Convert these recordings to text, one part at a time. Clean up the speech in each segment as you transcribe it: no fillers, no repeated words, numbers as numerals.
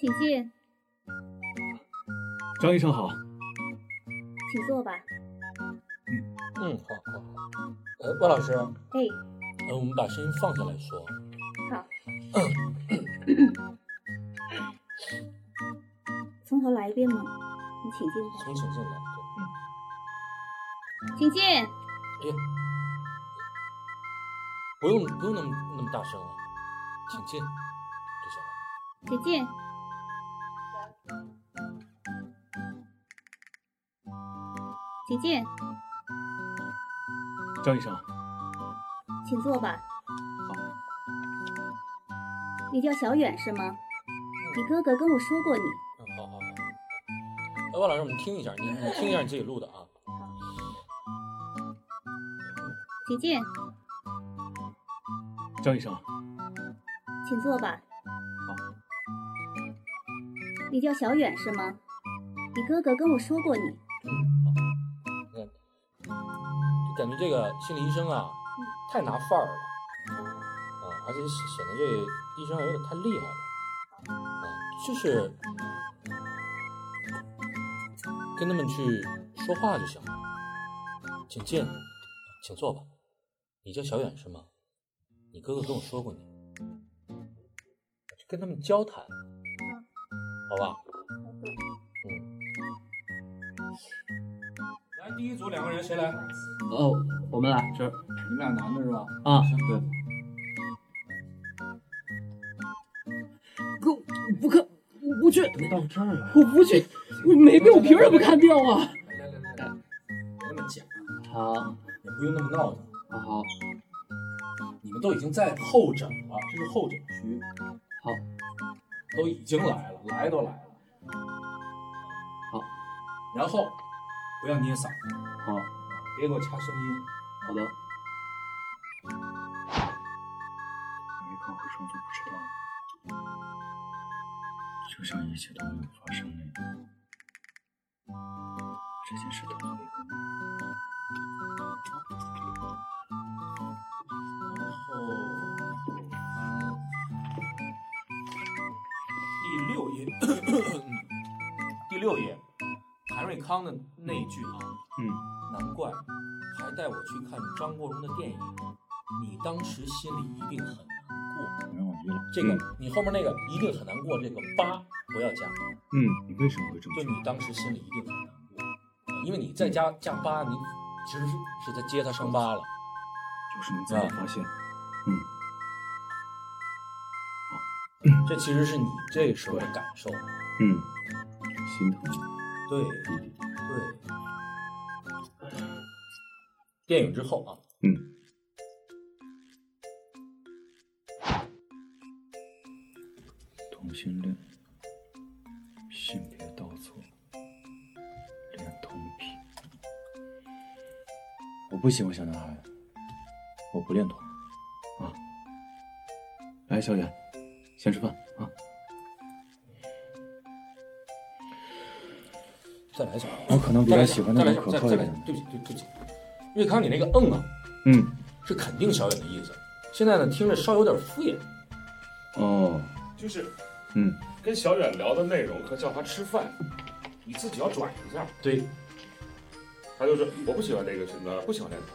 请进。 张医生好。 请坐吧。 好。万老师。 哎。 我们把声音放下来说。 好。从头来一遍吗？你请进吧。 请进来。 请进。 哎呀，不用那么大声啊，请进就行了。 请进。请进。 张医生， 请坐吧。 好。 你叫小远是吗？你哥哥跟我说过你。 好。万老师，我们听一下，你听一下你自己录的啊。 请进。 张医生， 请坐吧。 好。 你叫小远是吗？你哥哥跟我说过你。 就感觉这个心理医生啊，太拿范儿了而且显得这个医生有点太厉害了就是跟他们去说话就行了。请进，请坐吧。你叫小远是吗？你哥哥跟我说过你，跟他们交谈，好吧？来，第一组2个人，谁来？ 我们来。 这你们俩男的是吧？ 啊， 对。 不看，我不去。 到这儿了， 我不去，没病，我凭什么看病啊？ 来，别那么假。 好， 也不用那么闹腾。 好。 你们都已经在候诊了，这是候诊区。 好。 都已经来了，来都来了。 好。 然后不要捏嗓子。 好。 别给我掐声音。 好的。 没看会上就不知道，就像一切都没有发生那样。这件事到做一个梦。 然后第六页，韩瑞康的那一句啊，难怪还带我去看张国荣的电影，你当时心里一定很难过。 让我晕了。 这个你后面那个一定很难过，这个8不要加。 你为什么会这么就你当时心里一定很难过，因为你再加8，你其实是在揭他伤疤了。 就是你自己发现。 这其实是你这时候的感受。 心疼。 对。电影之后啊。 同性恋，性别倒错，恋童癖。我不喜欢小男孩，我不恋童。来，小远，先吃饭啊。 再来一下。 我可能比较喜欢那种可靠一点。 对不起，瑞康，你那个啊，是肯定小远的意思。现在呢，听着稍有点敷衍。 就是，跟小远聊的内容和叫他吃饭，你自己要转一下。 对。 他就是我不喜欢这个什么，不喜欢恋童。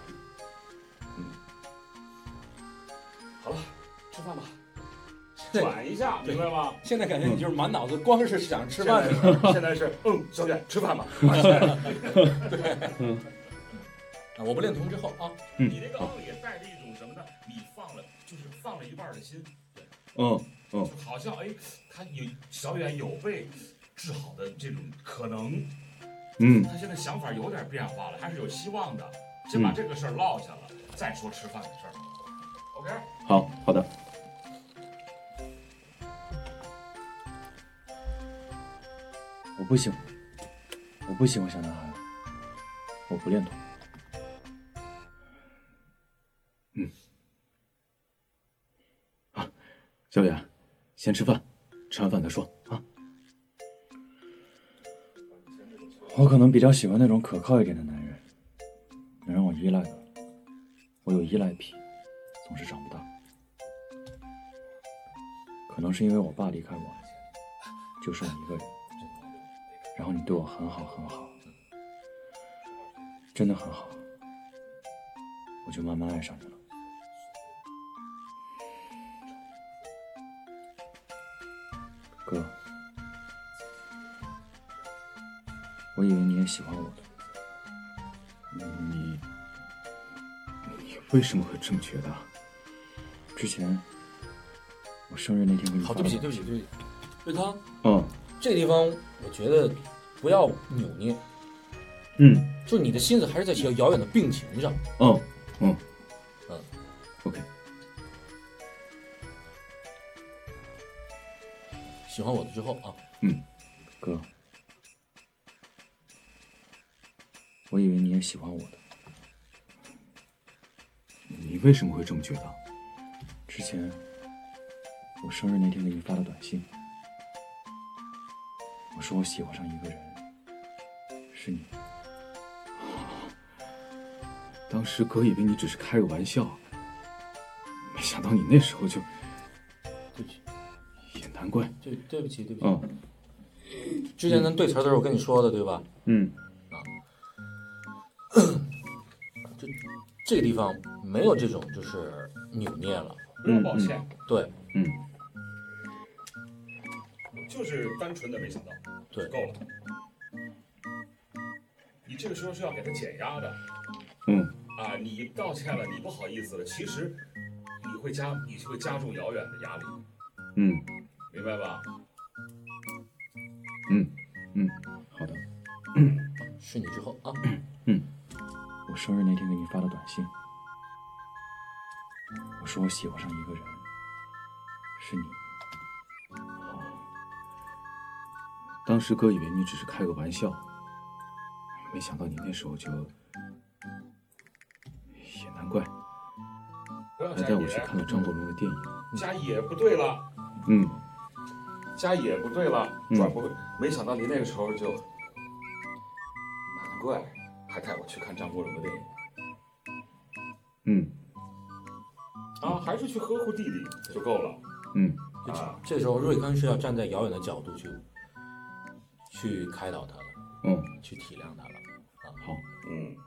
好了，吃饭吧。转一下，明白吗？ 现在感觉你就是满脑子光是想吃饭的。 现在是小远吃饭吧。 对。我不恋童之后啊。 你那个也带着一种什么呢？你放了一半的心。就好像他小远有被治好的这种可能。他现在想法有点变化了，还是有希望的。先把这个事儿落下了，再说吃饭的事儿。OK。 好的。我不喜欢小男孩，我不恋童。小远，先吃饭，吃完饭再说啊。我可能比较喜欢那种可靠一点的男人，能让我依赖的。我有依赖癖，总是长不大。可能是因为我爸离开我， 就剩我一个人，然后你对我很好很好，真的很好，我就慢慢爱上你了。哥，我以为你也喜欢我的。 你为什么会这么觉得？ 之前我生日那天给你好，对不起，瑞康，这个地方我觉得不要扭捏，就你的心思还是在遥远的病情上。 OK。 喜欢我的之后啊， 哥，我以为你也喜欢我的。 你为什么会这么觉得？ 之前我生日那天给你发了短信，我说我喜欢上一个人，是你。 当时哥以为你只是开个玩笑，没想到你那时候就…… 对不起， 也难怪。 对不起。之前咱对词的时候我跟你说的，对吧？这个地方没有这种就是扭捏了。 不要抱歉。 对。 就是单纯的没想到。 对， 够了。你这个时候是要给他减压的。你道歉了，你不好意思了，其实你会加重遥远的压力。明白吧？ 好的。 是你之后啊。 我生日那天给你发的短信，我说我喜欢上一个人，是你。 当时哥以为你只是开个玩笑，没想到你那时候就……也难怪，还带我去看了张国荣的电影。 加也不对了，加也不对了，转不会，没想到你那个时候就，难怪还带我去看张国荣的电影。还是去呵护弟弟就够了。 这时候瑞康是要站在遥远的角度去开导他了，去体谅他了。 好。